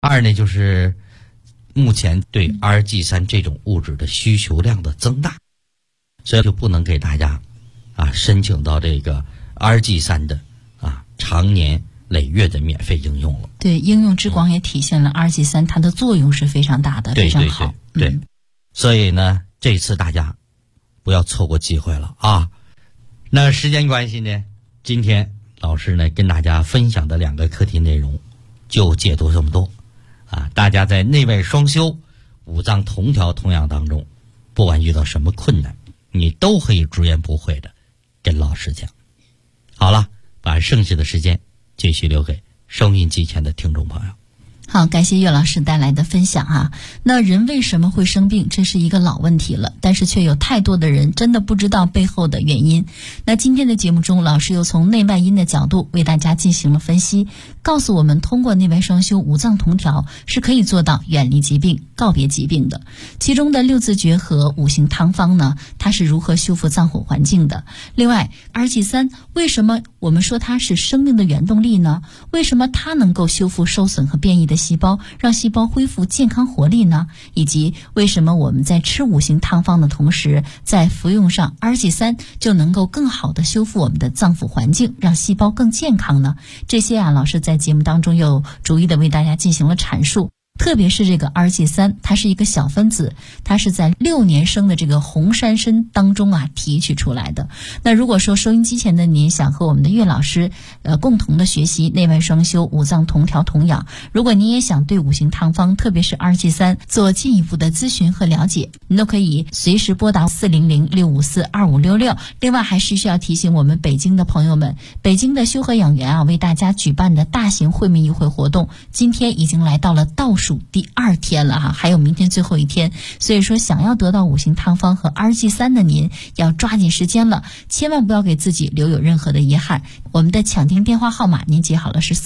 二呢，就是目前对 RG3 这种物质的需求量的增大，所以就不能给大家申请到这个 RG3 的长年累月的免费应用了。 对，应用之广也体现了 RG3 它的作用是非常大的，非常好。 对，所以呢，这次大家不要错过机会了啊！那时间关系呢，今天老师呢跟大家分享的2个课题内容就解读这么多大家在内外双修、五脏同调同养当中，不管遇到什么困难，你都可以直言不讳的跟老师讲。好了，把剩下的时间继续留给收音机前的听众朋友。 好，感谢岳老师带来的分享那人为什么会生病，这是一个老问题了，但是却有太多的人真的不知道背后的原因。那今天的节目中，老师又从内外因的角度为大家进行了分析，告诉我们通过内外双修、五脏同调是可以做到远离疾病、告别疾病的。其中的六字诀和五行汤方呢，它是如何修复脏腑环境的。另外 RG3 为什么我们说它是生命的原动力呢？为什么它能够修复受损和变异的细胞，让细胞恢复健康活力呢？以及为什么我们在吃五行汤方的同时，在服用上 RG3 就能够更好的修复我们的脏腑环境，让细胞更健康呢？这些老师在节目当中又逐一的为大家进行了阐述。特别是这个 RG3， 它是一个小分子，它是在6年生的这个红杉参当中提取出来的。那如果说收音机前的您想和我们的岳老师共同的学习内外双修、五脏同调同养，如果您也想对五行汤方，特别是 RG3 做进一步的咨询和了解，您都可以随时拨打400-654-2566。另外还是需要提醒我们北京的朋友们，北京的修和养元为大家举办的大型会面议会活动，今天已经来到了倒数第2天了还有明天最后一天，所以说想要得到五行汤方和 RG3 的您要抓紧时间了，千万不要给自己留有任何的遗憾。我们的抢听电话号码您记好了，是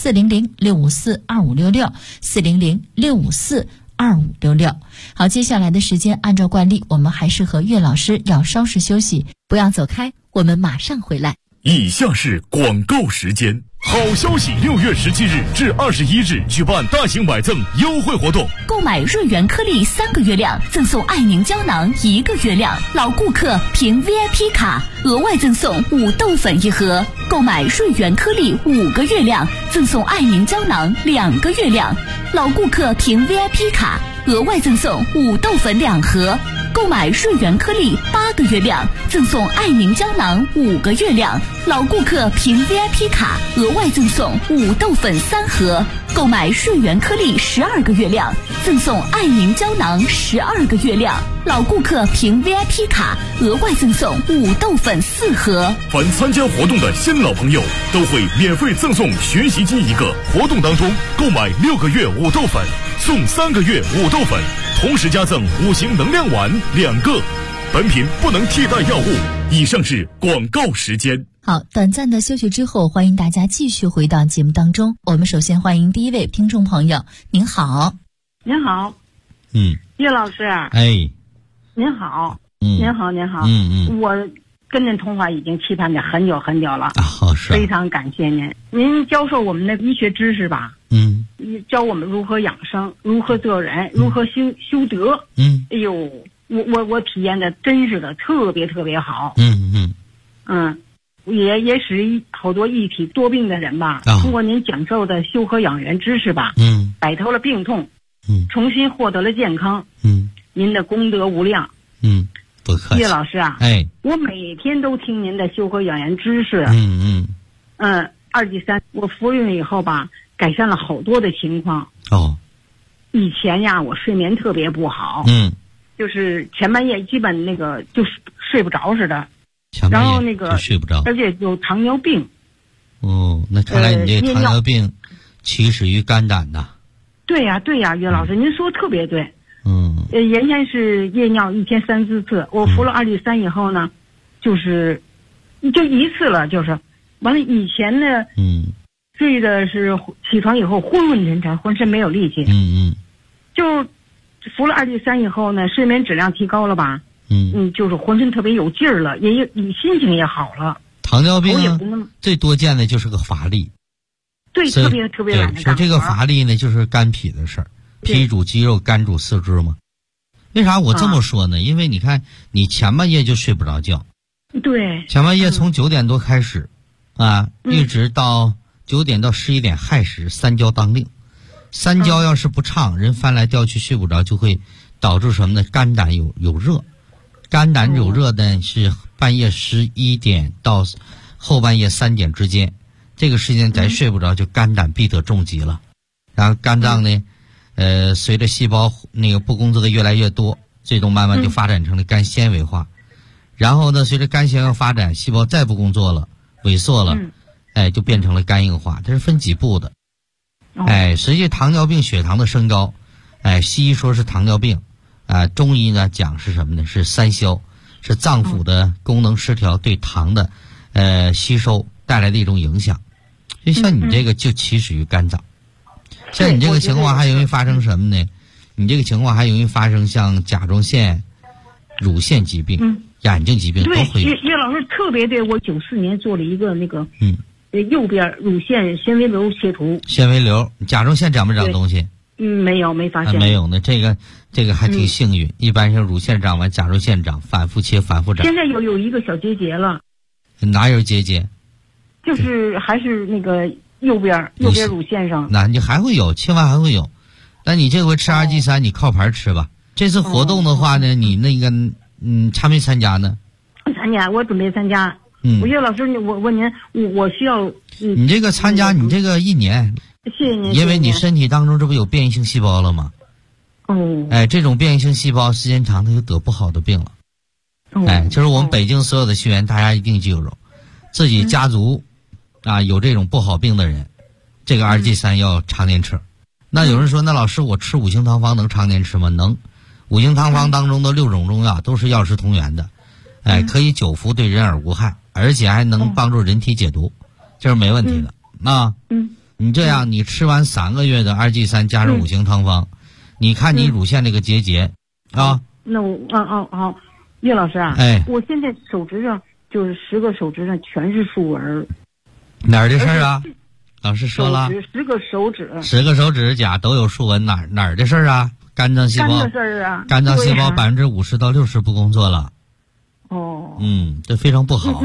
400-654-2566 400-654-2566。好，接下来的时间按照惯例，我们还是和岳老师要稍事休息，不要走开，我们马上回来。 以下是广告时间。好消息！6月17日至21日举办大型买赠优惠活动， 购买润元颗粒3个月量，赠送爱宁胶囊1个月量，老顾客凭 VIP 卡额外赠送5豆粉1盒；购买润元颗粒5个月量，赠送爱宁胶囊2个月量，老顾客凭 VIP 卡额外赠送5豆粉2盒；购买润元颗粒8个月量，赠送爱宁胶囊5个月量，老顾客凭 VIP 卡额外赠送5豆粉3盒；购买润元颗粒12个月量，赠送爱宁胶囊12个月量，老顾客凭 VIP 卡额外赠送5豆粉4盒。 凡参加活动的新老朋友都会免费赠送学习机1个。活动当中购买6个月5豆粉，送3个月5豆粉，同时加赠5行能量丸2个。本品不能替代药物。以上是广告时间。 好，短暂的休息之后，欢迎大家继续回到节目当中。我们首先欢迎第一位听众朋友，您好。 您好，岳老师。您好，您好，您好。我跟您通话已经期盼着很久很久了非常感谢您。您教授我们的医学知识吧，教我们如何养生，如何做人，如何修德。哎呦，我体验的真是的特别特别好。也使好多一体多病的人吧，通过您讲授的修和养元知识吧，摆脱了病痛，重新获得了健康。您的功德无量。 不客气。 岳老师我每天都听您的修和养元知识。2G3我服用以后吧，改善了好多的情况。以前我睡眠特别不好，就是前半夜基本就是睡不着似的，然后睡不着， 而且有糖尿病。 那看来你这糖尿病起始于肝胆呐。 对呀，岳老师，您说特别对。原先是夜尿1天3、4次，我服了2G3以后呢，就一次了，就是完了。以前呢，睡的是起床以后昏昏沉沉，浑身没有力气。就服了2G3以后呢，睡眠质量提高了吧。就是浑身特别有劲儿了，心情也好了。 糖尿病最多见的就是个乏力。 对，特别特别懒得干活。 说这个乏力呢，就是肝脾的事儿，脾主肌肉，肝主四肢嘛。为啥我这么说呢？因为你看，你前半夜就睡不着觉， 对， 前半夜从9点多开始，一直到9点到11点亥时，三焦当令。三焦要是不畅，人翻来吊去睡不着，就会导致什么呢？肝胆有热，肝胆有热呢是半夜11点到后半夜3点之间，这个时间咱睡不着，就肝胆必得重疾了。然后肝脏呢，随着细胞那个不工作的越来越多，最终慢慢就发展成了肝纤维化。然后呢，随着肝纤维发展，细胞再不工作了，萎缩了，就变成了肝硬化。它是分几步的。实际糖尿病血糖的升高，西医说是糖尿病，中医呢讲是什么呢？是三消，是脏腑的功能失调对糖的吸收带来的一种影响。就像你这个就起始于肝脏，像你这个情况还容易发生什么呢？你这个情况还容易发生像甲状腺、乳腺疾病、眼睛疾病都会有。 岳老师特别对，我94年做了一个那个右边乳腺纤维瘤切除。 纤维瘤，甲状腺长没长东西？ 没有，没发现。 没有呢，这个还挺幸运。一般是乳腺长完，甲状腺长，反复切，反复长。 现在有一个小结节了。 哪有结节？ 就是还是那个右边乳腺上。 那你还会有，切完还会有。那你这回吃RG3，你靠盘吃吧。这次活动的话呢，你那个参没参加呢？ 参加，我准备参加。我岳老师，我问您，我需要你这个参加，你这个1年。 谢谢您。 因为你身体当中这不有变异性细胞了吗？这种变异性细胞时间长，它就得不好的病了。就是我们北京所有的学员，大家一定记住，自己家族有这种不好病的人，这个RG3要常年吃。那有人说，那老师我吃五行汤方能常年吃吗？能。五行汤方当中的6种中药都是药食同源的，可以久服，对人耳无害，而且还能帮助人体解毒，这是没问题的。你这样，你吃完3个月的RG3加上五行汤方，你看你乳腺这个结节那我好，岳老师我现在手指上就是10个手指上全是竖纹。 哪儿的事儿啊？老师说了 ，10个手指 ，10个手指甲都有竖纹，哪儿的事儿啊？肝脏细胞的事儿啊， 肝脏细胞50%到60%不工作了。这非常不好。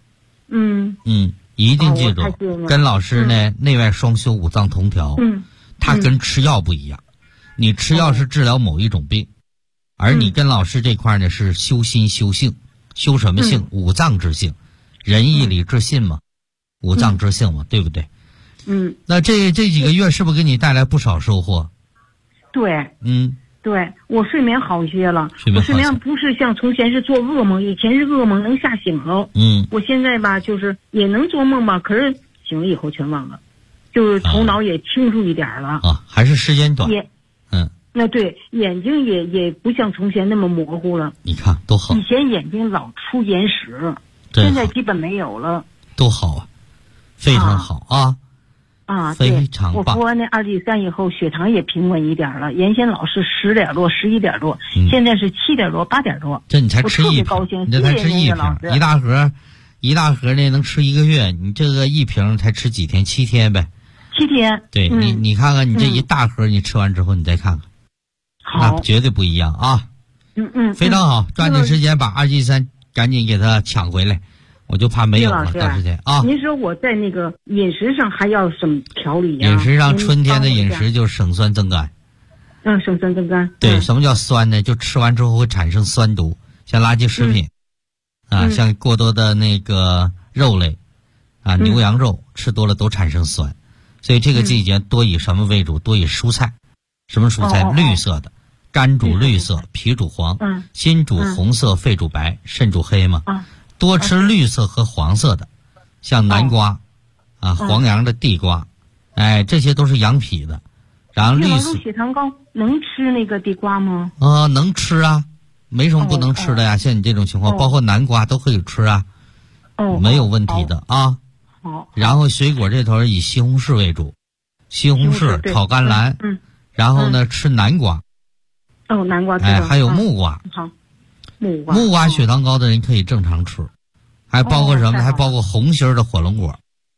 一定记住，跟老师呢内外双修，五脏同调。它跟吃药不一样，你吃药是治疗某一种病，而你跟老师这块呢是修心修性，修什么性？五脏之性，仁义礼智信嘛，五脏之性嘛，对不对？那这几个月是不是给你带来不少收获？ 对，对，我睡眠好些了。我睡眠不是像从前是做噩梦，以前是噩梦能吓醒了。我现在吧，就是也能做梦吧，可是醒了以后全忘了，就是头脑也清楚一点了。 还是时间短。 那对，眼睛也不像从前那么模糊了。 你看多好。 以前眼睛老出眼屎，现在基本没有了。 多好啊，非常好非常棒。 我服完那RG3以后，血糖也平稳一点了。原先老是10点多、11点多，现在是7点多、8点多。 这你才吃一瓶，你这才吃一瓶，一大盒呢能吃1个月，你这个一瓶才吃几天？7天呗。 7天。 对，你看看你这一大盒，你吃完之后你再看看，那绝对不一样啊。非常好，抓紧时间把RG3赶紧给它抢回来。我就怕没有了，到时间您说我在那个饮食上还要什么调理呀？ 饮食上，春天的饮食就是省酸增甘。 省酸增甘。 对，什么叫酸呢？就吃完之后会产生酸毒，像垃圾食品，像过多的那个肉类，牛羊肉吃多了都产生酸，所以这个季节多以什么为主？多以蔬菜。什么蔬菜？绿色的，肝主绿色，脾主黄，心主红色，肺主白，肾主黑嘛。多吃绿色和黄色的，像南瓜，黄杨的地瓜，这些都是养脾的。然后绿色。 血糖高能吃那个地瓜吗？ 能吃啊，没什么不能吃的呀。像你这种情况，包括南瓜都可以吃啊，没有问题的啊。然后水果这头以西红柿为主，西红柿炒甘蓝，然后呢吃南瓜。 南瓜。 还有木瓜。木瓜血糖高的人可以正常吃，还包括什么？还包括红心的火龙果。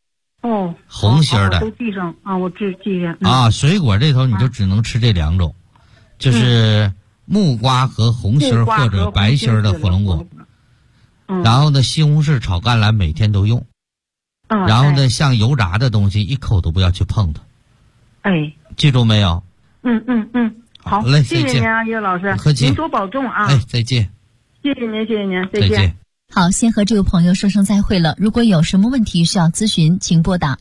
哦， 红心的都记上啊，我记下。 啊，水果这头你就只能吃这2种，就是木瓜和红心或者白心的火龙果。然后呢，西红柿炒甘蓝每天都用。然后呢，像油炸的东西一口都不要去碰它。 哎， 记住没有？ 好嘞， 谢谢您啊，叶老师， 客气， 您多保重啊。 哎，再见。 谢谢您， 再见。 好，先和这位朋友说声再会了。如果有什么问题需要咨询，请拨打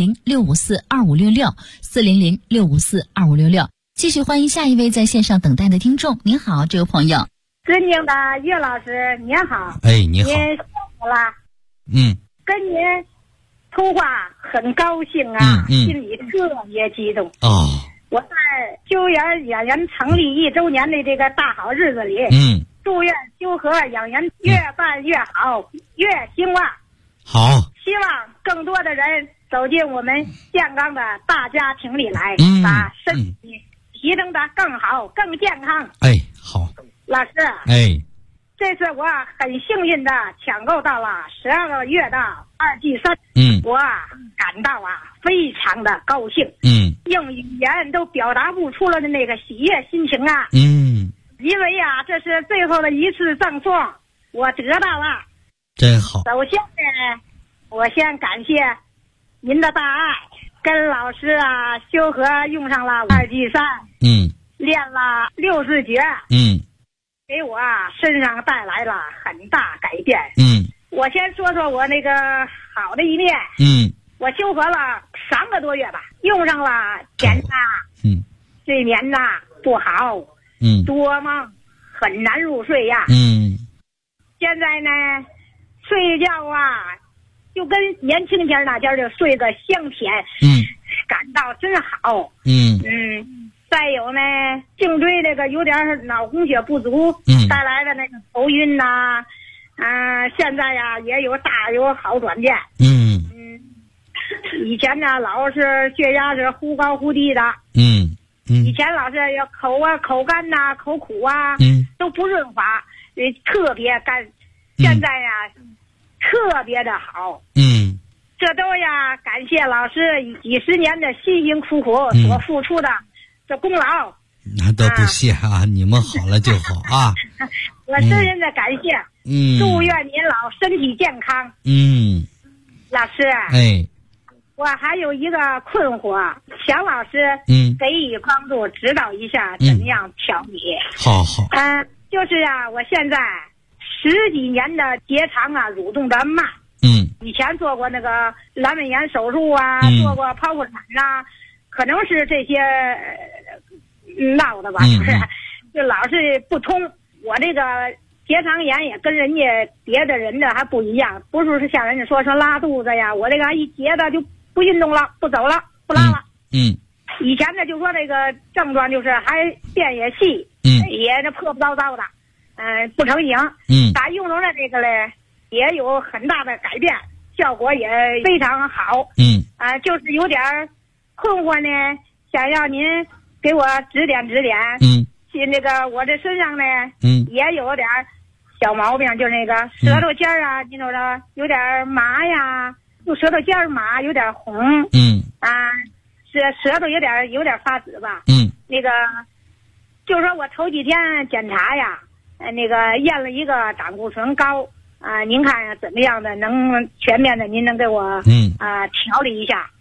400-654-2566，400-654-2566。继续欢迎下一位在线上等待的听众。您好，这位朋友。 尊敬的岳老师，您好。 哎，你好。 您辛苦了。跟您通话很高兴啊，心里特别激动。我在修园养颜成立1周年的这个大好日子里，祝愿修和养颜越办越好，越兴旺。 好， 希望更多的人走进我们健康的大家庭里来，把身体提升的更好、更健康。 哎，好， 老师， 哎， 这次我很幸运的抢购到了12个月的2剂3，我感到非常的高兴，用语言都表达不出了的那个喜悦心情啊，因为这是最后的一次赠送，我得到了， 真好。 首先呢，我先感谢您的大爱，跟老师修和用上了2剂3，练了60节，给我身上带来了很大改变。我先说说我那个好的一面。我修和了3个多月吧，用上了检查，睡眠不好，多梦，很难入睡呀。现在呢，睡觉就跟年轻前那家就睡个香甜，感到真好。再有呢，颈椎这个有点脑供血不足，带来的那个头晕现在也有好转变。以前呢老是血压是忽高忽低的，以前老是要口干口苦都不润滑，特别干，现在特别的好。这都感谢老师几十年的辛辛苦苦所付出的这功劳。 那都不谢你们好了就好啊。 我深深的感谢。祝愿您老身体健康。老师， 哎， 我还有一个困惑，想老师给予帮助，指导一下怎样调理。 好。 就是我现在10几年的结肠蠕动的慢。以前做过那个阑尾炎手术做过剖腹产可能是这些闹的吧，就老是不通。我这个结肠炎也跟人家别的人的还不一样，不是像人家说拉肚子呀，我这个一结的就不运动了，不走了，不拉了。以前呢就说这个症状就是还便也细，也这破破糟糟的，不成形。打用上了这个嘞，也有很大的改变，效果也非常好。就是有点困惑呢，想要您给我指点指点。那个我这身上呢，也有点小毛病，就是那个舌头尖你瞅着有点麻呀，就舌头尖麻，有点红。舌头有点发紫吧。那个就是说我头几天检查那个验了一个胆固醇高您看怎么样的能全面的，您能给我调理一下。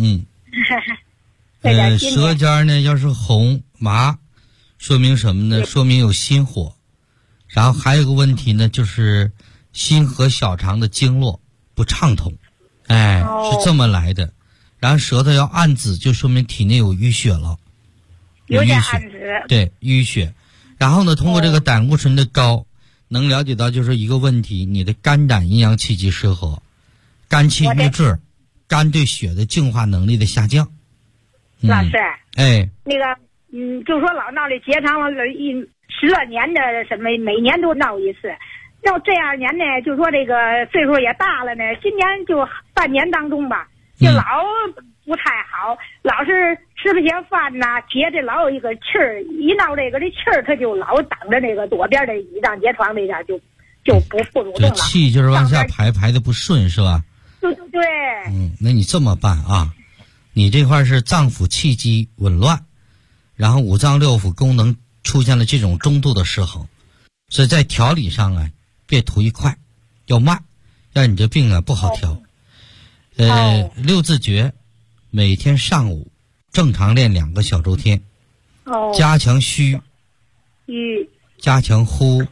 舌尖呢要是红麻，说明什么呢？说明有心火。然后还有个问题呢，就是心和小肠的经络不畅通，是这么来的。然后舌头要暗紫，就说明体内有淤血了， 有点暗紫， 对，淤血。然后呢，通过这个胆固醇的高，能了解到就是一个问题，你的肝胆阴阳气机失和，肝气郁滞，肝对血的净化能力的下降。 老师，那个就说老闹这结肠了12年的什么，每年都闹一次。要这2年呢，就说这个岁数也大了呢，今年就半年当中吧，就老不太好，老是吃不下饭结着老有一个气儿，一闹这个这气儿，它就老挡着那个左边的乙脏结肠那点就不蠕动了。 这气就是往下排的不顺是吧？ 对。 那你这么办啊？你这块是脏腑气机紊乱，然后五脏六腑功能出现了这种中度的失衡，所以在调理上啊，别图一快，要慢，让你这病啊不好调。六字诀，每天上午正常练2个小周天，加强虚，加强呼，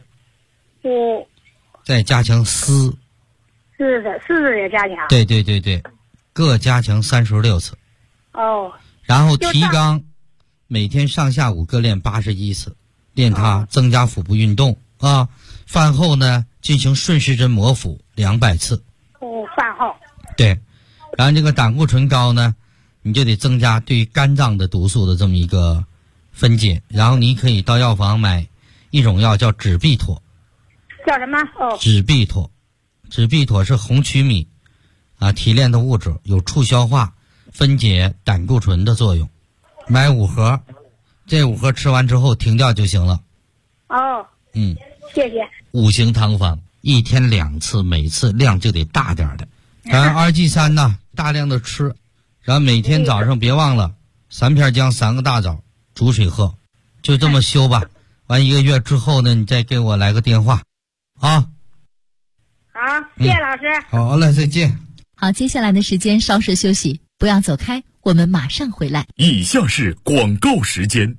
再加强思， 是的，也加强。 对，各加强36次。然后提肛，每天上下午各练81次，练它增加腹部运动啊。饭后呢进行顺时针摩腹200次。 饭后。 对，然后这个胆固醇高呢，你就得增加对于肝脏的毒素的这么一个分解，然后你可以到药房买一种药叫止痹妥。 叫什么？ 止痹妥，止痹妥是红曲米提炼的物质，有促消化、分解胆固醇的作用。买5盒，这5盒吃完之后停掉就行了。 谢谢。 5行汤方，1天2次，每次量就得大点的。然后2G3呢，大量的吃，然后每天早上别忘了3片姜3个大枣煮水喝，就这么修吧。完1个月之后呢，你再给我来个电话啊。 好，谢谢老师。 好嘞，再见。 好，接下来的时间稍事休息，不要走开，我们马上回来。 以下是广告时间。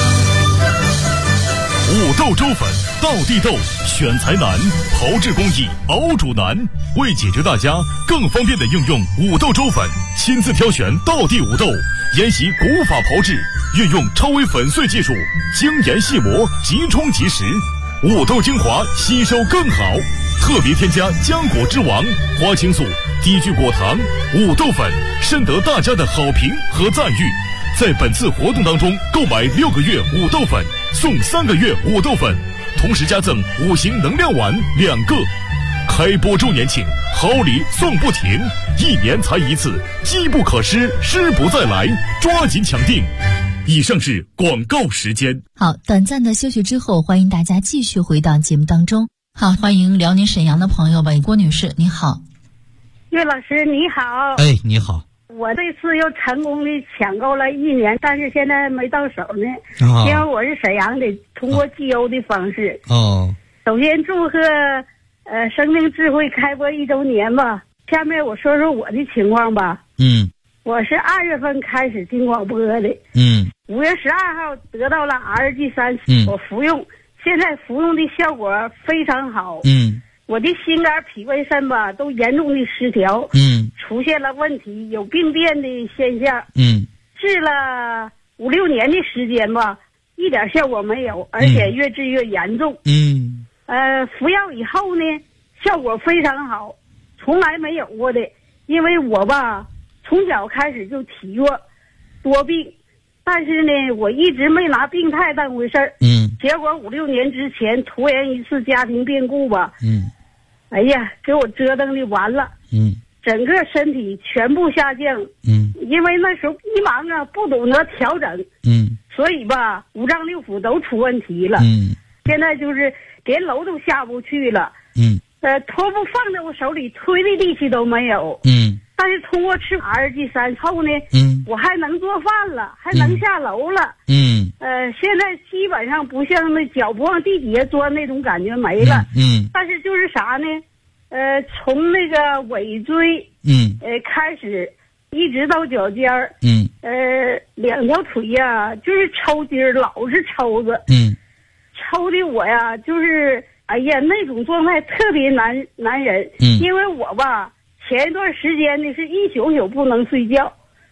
五豆粥粉，道地豆，选材难，炮制工艺，熬煮难。为解决大家更方便的应用五豆粥粉，亲自挑选道地五豆，研习古法炮制，运用超微粉碎技术，精研细磨，即冲即食。五豆精华吸收更好，特别添加浆果之王、花青素、低聚果糖、五豆粉，深得大家的好评和赞誉。在本次活动当中，购买6个月五豆粉送3个月五豆粉，同时加赠5行能量丸2个。开播周年庆，好礼送不停，1年才1次，机不可失，失不再来，抓紧抢订。以上是广告时间。 好，短暂的休息之后，欢迎大家继续回到节目当中。好，欢迎辽宁沈阳的朋友吧，郭女士，你好。 岳老师你好。 哎，你好。 我这次又成功的抢购了1年，但是现在没到手呢。因为我是沈阳的，通过集邮的方式。首先祝贺生命智慧开播1周年吧。下面我说说我的情况吧。我是2月份开始听广播的。5月12号得到了 RG3，我服用，现在服用的效果非常好。我的心肝脾胃肾吧都严重的失调，出现了问题，有病变的现象。治了5、6年的时间吧，一点效果没有，而且越治越严重。服药以后呢，效果非常好，从来没有过的。因为我吧从小开始就体弱多病，但是呢我一直没拿病态当回事儿。结果5、6年之前突然一次家庭变故吧，哎呀，给我折腾的完了。整个身体全部下降。因为那时候迷茫啊，不懂得调整。所以吧五脏六腑都出问题了。现在就是连楼都下不去了。拖布放在我手里推的力气都没有。但是通过吃 RG3 后呢，我还能做饭了，还能下楼了。现在基本上不像那脚不往地底下钻那种感觉没了。但是就是啥呢？从那个尾椎开始，一直到脚尖儿。2条腿呀，就是抽筋儿，老是抽着。抽的我呀，就是哎呀那种状态特别难忍。因为我吧前一段时间呢是一宿宿不能睡觉。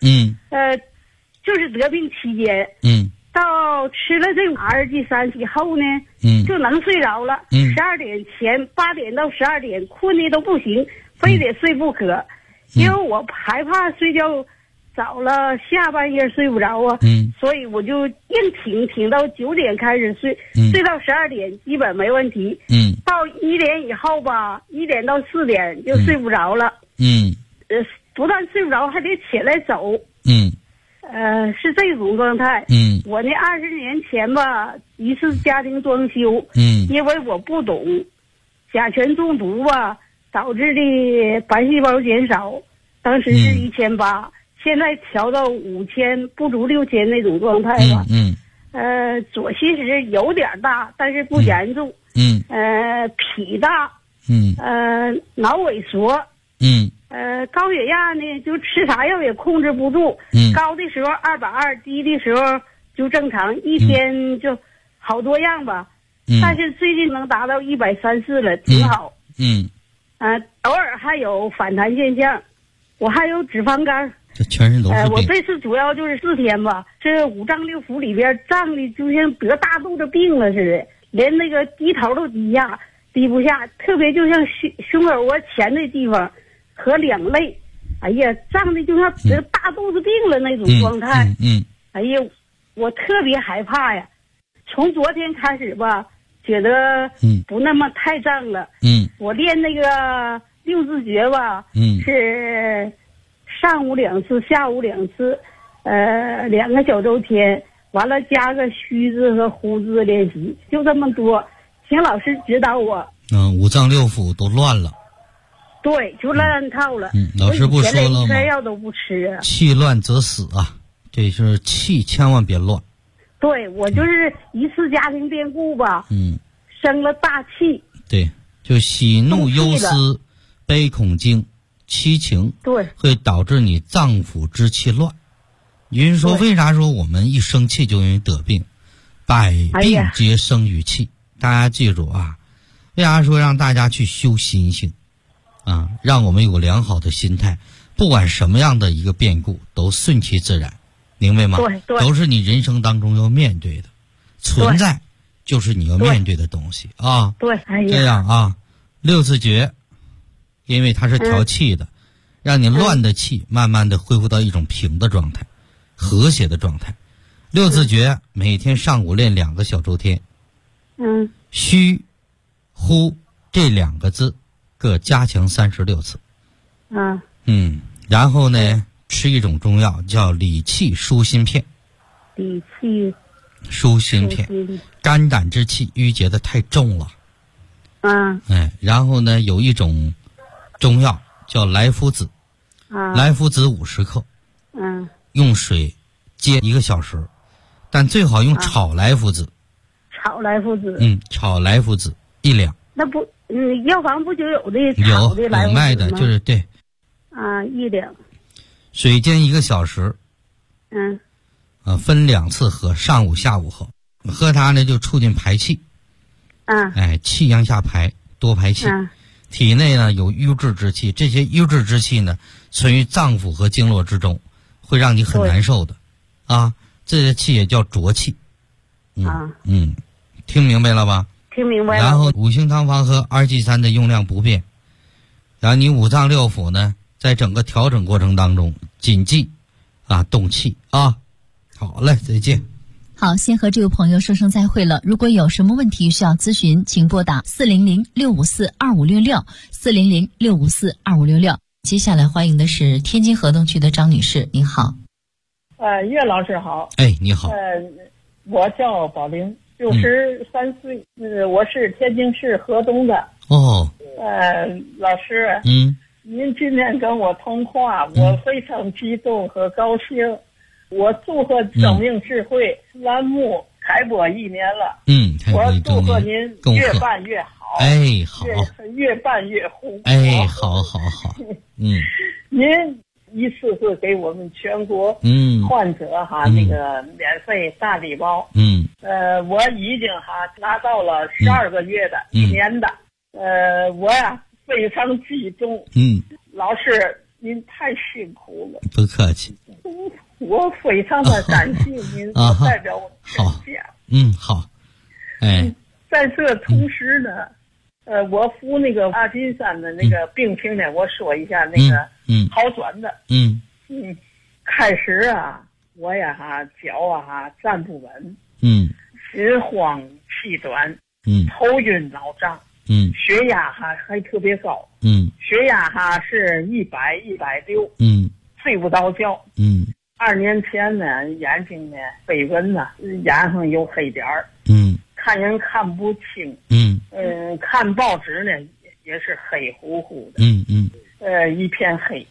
就是得病期间。到吃了这RG3以后呢，就能睡着了。12点前8点到12点困的都不行，非得睡不可。因为我害怕睡觉早了下半夜睡不着啊。所以我就硬挺到9点开始睡，睡到12点基本没问题。到1点以后吧，1点到4点就睡不着了。不但睡不着，还得起来走。是这种状态。我那20年前吧，一次家庭装修。因为我不懂，甲醛中毒吧， 导致的白细胞减少，当时是1800，现在调到5000，不足6000那种状态吧。左膝时有点大，但是不严重。脾大。脑萎缩。高血压呢，就吃啥药也控制不住。高的时候220，低的时候就正常，一天就好多样吧。但是最近能达到130了，挺好。偶尔还有反弹现象。我还有脂肪肝。 这全身都是病。 我这次主要就是4天吧，这五脏六腑里边胀的就像得大肚子病了似的，连那个低头都低不下，特别就像胸口窝前的地方和两肋，哎呀，胀的就像得大肚子病了那种状态。哎呀，我特别害怕呀。从昨天开始吧，觉得不那么太胀了。我练那个6字诀吧，是上午2次，下午2次，2个小周天，完了加个虚字和呼字练习，就这么多。请老师指导我。 五脏六腑都乱了。 对，就乱套了。 老师不说了吗？ 连药都不吃啊。 气乱则死啊，这是气千万别乱。 对，我就是一次家庭变故吧。生了大气。对， 就喜怒忧思、悲恐惊、七情， 对， 会导致你脏腑之气乱。也就是说，为啥说我们一生气就容易得病？百病皆生于气。大家记住啊，为啥说让大家去修心性啊？让我们有个良好的心态，不管什么样的一个变故都顺其自然，明白吗？ 对， 都是你人生当中要面对的，存在就是你要面对的东西啊。 对， 这样啊，6字诀，因为它是调气的，让你乱的气慢慢的恢复到一种平的状态，和谐的状态。6字诀每天上午练2个小周天。虚、呼这2个字各加强36次。然后呢，吃一种中药叫理气舒心片。 理气舒心片，肝胆之气郁结的太重了。然后呢，有一种中药叫莱菔子。莱菔子50克。用水煎1个小时，但最好用炒莱菔子。 炒莱菔子。 炒莱菔子1两。 那不，药房不就有的炒的莱菔子吗？ 有卖的，就是对。 1两。 水煎1个小时。分2次喝，上午下午喝。喝它呢就促进排气。气阳下排，多排气。体内呢有瘀滞之气，这些瘀滞之气呢存于脏腑和经络之中，会让你很难受的。这些气也叫浊气。听明白了吧？ 听明白了。 然后五行汤方和2G3的用量不变，然后你五脏六腑呢，在整个调整过程当中谨记动气啊。好嘞，再见。 好，先和这位朋友说声再会了。如果有什么问题需要咨询，请拨打400-654-2566，400-654-2566。接下来欢迎的是天津河东区的张女士，您好。 岳老师好。 你好。 我叫宝玲，63岁，我是天津市河东的。老师，您今天跟我通话，我非常激动和高兴。我祝贺生命智慧栏目开播1年了。我祝贺您越办越好。 好。 越办越红。 好。 您一次次给我们全国患者那个免费大礼包。我已经拿到了12个月的1年的。我非常激动。老师您太辛苦了。 不客气。 我非常的感谢您，我代表我全家。 好。 在这同时呢，我服那个阿金山的那个病情呢，我说一下那个好转的。开始我脚站不稳。心慌气短。头晕脑胀。血压还特别高。血压是100、160。睡不着觉。2年前呢，眼睛呢飞蚊眼上有黑点儿。看人看不清。看报纸呢也是黑乎乎的， 一片黑，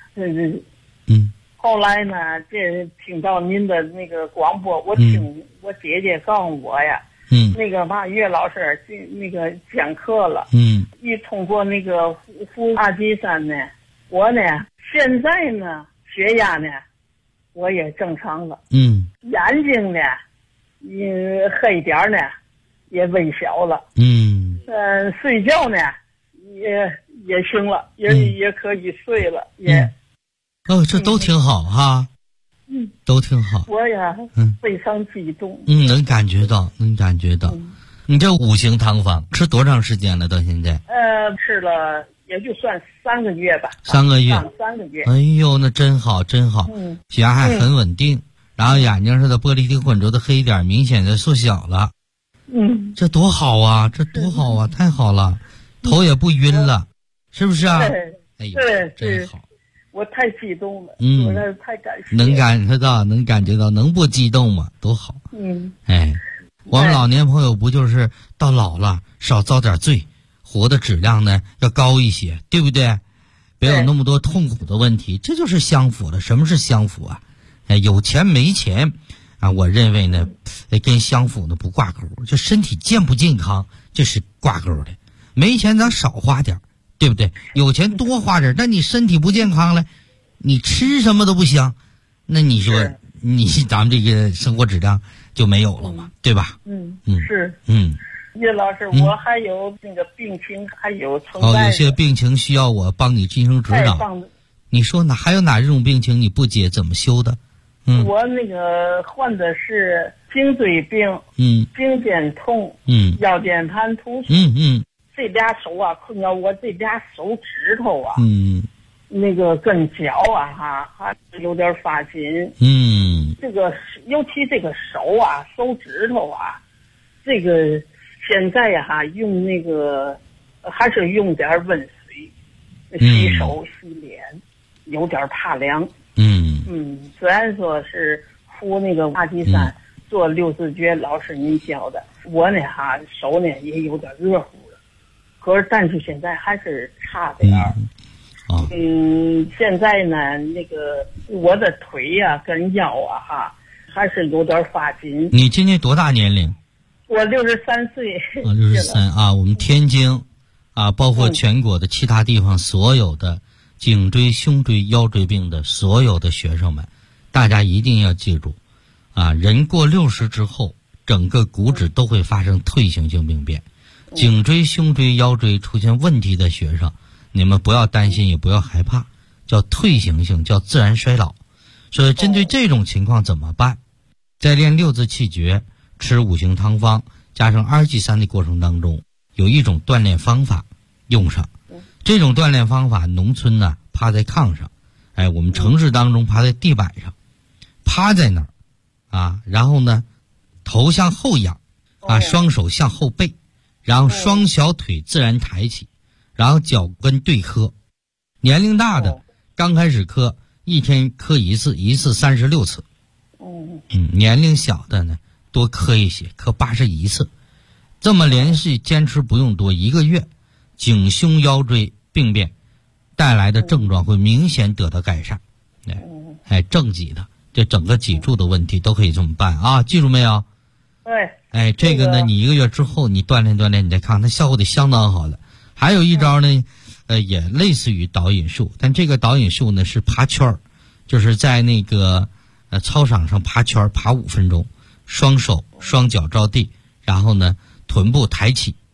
后来呢，这听到您的那个广播，我听我姐姐告诉我呀，那个嘛岳老师那个讲课了，一通过那个服阿基山呢，我呢现在呢血压呢我也正常了，眼睛呢黑点呢也微小了，睡觉呢也行了，也可以睡了，也。 这都挺好哈，都挺好。 我呀，非常激动。 能感觉到。你这五行汤方吃多长时间了？到现在？ 吃了也就算3个月吧。 3个月。 3个月。 哎呦，那真好，真好。血压还很稳定，然后眼睛上的玻璃体混浊的黑点明显的缩小了。这多好啊！太好了，头也不晕了，是不是啊？哎呦，真好。 我太激动了，我这太感谢。 能感觉到，能不激动吗？多好。我们老年朋友不就是到老了少遭点罪，活的质量呢要高一些，对不对？别有那么多痛苦的问题，这就是相符了。什么是相符啊？有钱没钱啊？我认为呢，跟相符呢不挂钩，就身体健不健康这是挂钩的。没钱咱少花点，对不对？有钱多花点，但你身体不健康了，你吃什么都不香，那你说咱们这个生活质量就没有了嘛，对吧？ 是。岳老师，我还有那个病情，还有存在。 有些病情需要我帮你进行指导。你说还有哪一种病情你不解怎么修的？ 我那个患的是颈椎病，颈肩痛，腰间盘突出，这俩手啊困扰我，这俩手指头啊，那个跟脚啊还有点发紧，这个尤其这个手啊手指头啊，这个现在用那个还是用点温水洗手洗脸，有点怕凉。虽然说是服那个阿基山做60诀老师您教的，我呢手呢也有点热乎的，可是但是现在还是差点儿。现在呢那个我的腿呀跟腰还是有点发紧。 你今年多大年龄？ 我63岁。 63啊，我们天津包括全国的其他地方所有的颈椎、胸椎、腰椎病的所有的学生们，大家一定要记住人过60之后，整个骨质都会发生退行性病变。颈椎、胸椎、腰椎出现问题的学生，你们不要担心，也不要害怕，叫退行性，叫自然衰老。所以针对这种情况怎么办？在练6字气诀、吃五行汤方加上2剂3的过程当中，有一种锻炼方法用上。这种锻炼方法，农村呢趴在炕上，我们城市当中趴在地板上，趴在那儿然后呢头向后仰双手向后背，然后双小腿自然抬起，然后脚跟对磕。年龄大的刚开始磕，一天磕一次，一次36次。年龄小的呢多磕一些，磕81次。这么连续坚持不用多1个月，颈胸腰椎病变带来的症状会明显得到改善。正脊的这整个脊柱的问题都可以这么办记住没有？ 对。 这个呢你1个月之后你锻炼锻炼，你再看它效果得相当好的。还有一招呢也类似于导引术，但这个导引术呢是爬圈儿，就是在那个操场上爬圈儿，爬5分钟，双手双脚着地，然后呢臀部抬起